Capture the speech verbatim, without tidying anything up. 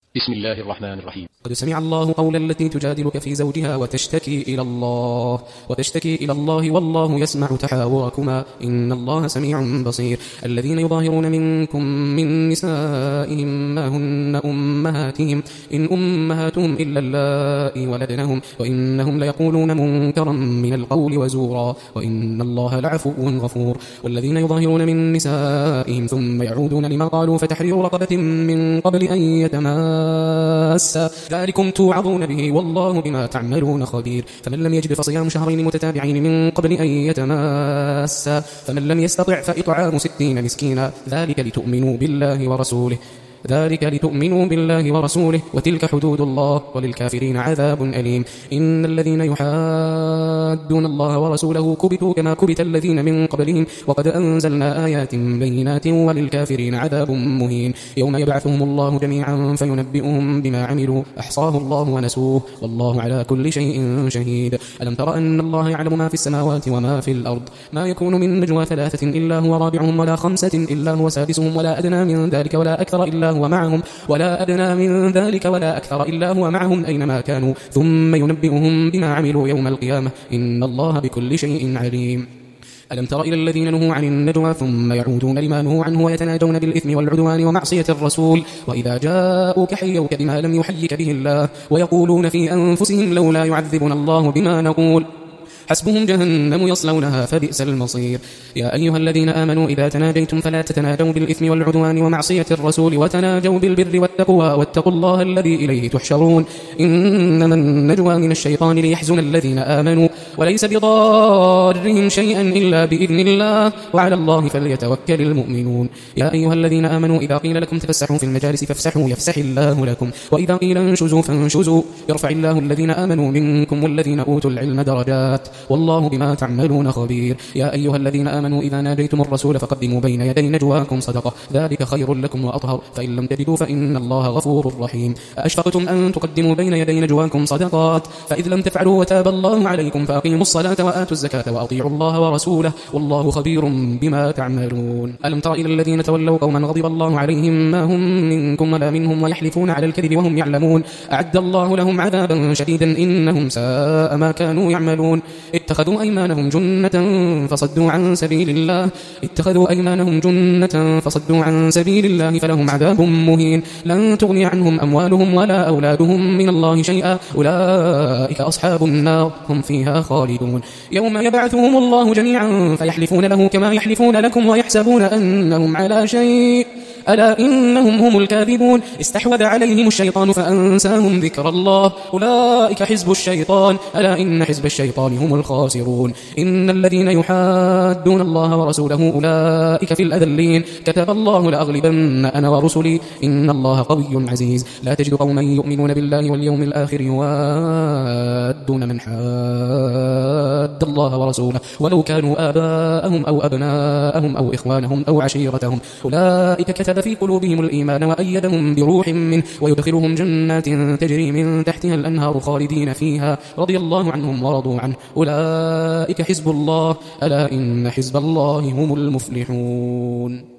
بسم الله الرحمن الرحيم. قد سمع الله قول التي تجادلك في زوجها وتشتكي إلى الله وتشتكي إلى الله والله يسمع تحاوركما إن الله سميع بصير. الذين يظاهرون منكم من نسائهم ما هن أمهاتهم إن أمهاتهم إلا اللائي ولدنهم وإنهم ليقولون منكرا من القول وزورا وإن الله لعفو غفور. والذين يظاهرون من نسائهم ثم يعودون لما قالوا فتحرير رقبة من قبل أن يتماسا ذلكم توعظون به والله بما تعملون خبير. فمن لم يجد فصيام شهرين متتابعين من قبل أن يتماسا فمن لم يستطع فإطعام ستين مسكينا ذلك لتؤمنوا بالله ورسوله ذلك لتؤمنوا بالله ورسوله وتلك حدود الله وللكافرين عذاب أليم. إن الذين يحادون الله ورسوله كبتوا كما كبت الذين من قبلهم وقد أنزلنا آيات بينات وللكافرين عذاب مهين. يوم يبعثهم الله جميعا فينبئهم بما عملوا أحصاه الله ونسوه والله على كل شيء شهيد. ألم تر أن الله يعلم ما في السماوات وما في الأرض ما يكون من نجوى ثلاثة إلا هو رابعهم ولا خمسة إلا هو سادسهم ولا أدنى من ذلك ولا أكثر إلا هو معهم ولا أدنى من ذلك ولا أكثر إلا هو معهم أينما كانوا ثم ينبئهم بما عملوا يوم القيامة إن الله بكل شيء عليم. ألم تر إلى الذين نهوا عن النجوى ثم يعودون لما نهوا عنه ويتناجون بالإثم والعدوان ومعصية الرسول وإذا جاءوك حيوك بما لم يحيك به الله ويقولون في أنفسهم لولا يعذبنا الله بما نقول حسبهم جهنم يصلونها فبئس المصير. يا أيها الذين آمنوا إذا تناجيتم فلا تتناجوا بالإثم والعدوان ومعصية الرسول وتناجوا بالبر والتقوى واتقوا الله الذي إليه تحشرون. إنما النجوى من الشيطان ليحزن الذين آمنوا وليس بضارهم شيئا إلا بإذن الله وعلى الله فليتوكل المؤمنون. يا أيها الذين آمنوا إذا قيل لكم تفسحوا في المجالس فافسحوا يفسح الله لكم وإذا قيل انشزوا فانشزوا يرفع الله الذين آمنوا منكم والذين أوتوا العلم درجات والله بما تعملون خبير. يا أيها الذين آمنوا إذا ناجيتم الرسول فقدموا بين يدي نجواكم صدقة ذلك خير لكم وأطهر فإن لم تجدوا فإن الله غفور رحيم. أأشفقتم أن تقدموا بين يدي نجواكم صدقات فإذ لم تفعلوا وتاب الله عليكم فأقيموا الصلاة وآتوا الزكاة وأطيعوا الله ورسوله والله خبير بما تعملون. ألم تر إلى الذين تولوا قوما غضب الله عليهم ما هم منكم ولا منهم ويحلفون على الكذب وهم يعلمون أعد الله لهم عذابا شديدا إنهم ساء ما كانوا يعملون. اتخذوا أيمانهم جنة فصدوا عن سبيل الله اتخذوا أيمانهم جنة فصدوا عن سبيل الله فلهم عذاب مهين لن تغني عنهم أموالهم ولا أولادهم من الله شيئا أولئك أصحاب النار هم فيها خالدون. يوم يبعثهم الله جميعا فيحلفون له كما يحلفون لكم ويحسبون أنهم على شيء ألا إنهم هم الكاذبون. استحوذ عليهم الشيطان فأنساهم ذكر الله أولئك حزب الشيطان ألا إن حزب الشيطان هم الخاسرون. إن الذين يحادون الله ورسوله أولئك في الأذلين كتب الله لأغلبن أنا ورسلي إن الله قوي عزيز. لا تجد قوما يؤمنون بالله واليوم الآخر يوادون من حاد الله ورسوله ولو كانوا آباءهم أو أبناءهم أو إخوانهم أو عشيرتهم أولئك كتب في قلوبهم الإيمان وأيدهم بروح منه ويدخلهم جنات تجري من تحتها الأنهار خالدين فيها رضي الله عنهم ورضوا عنه أولئك حزب الله ألا إن حزب الله هم المفلحون.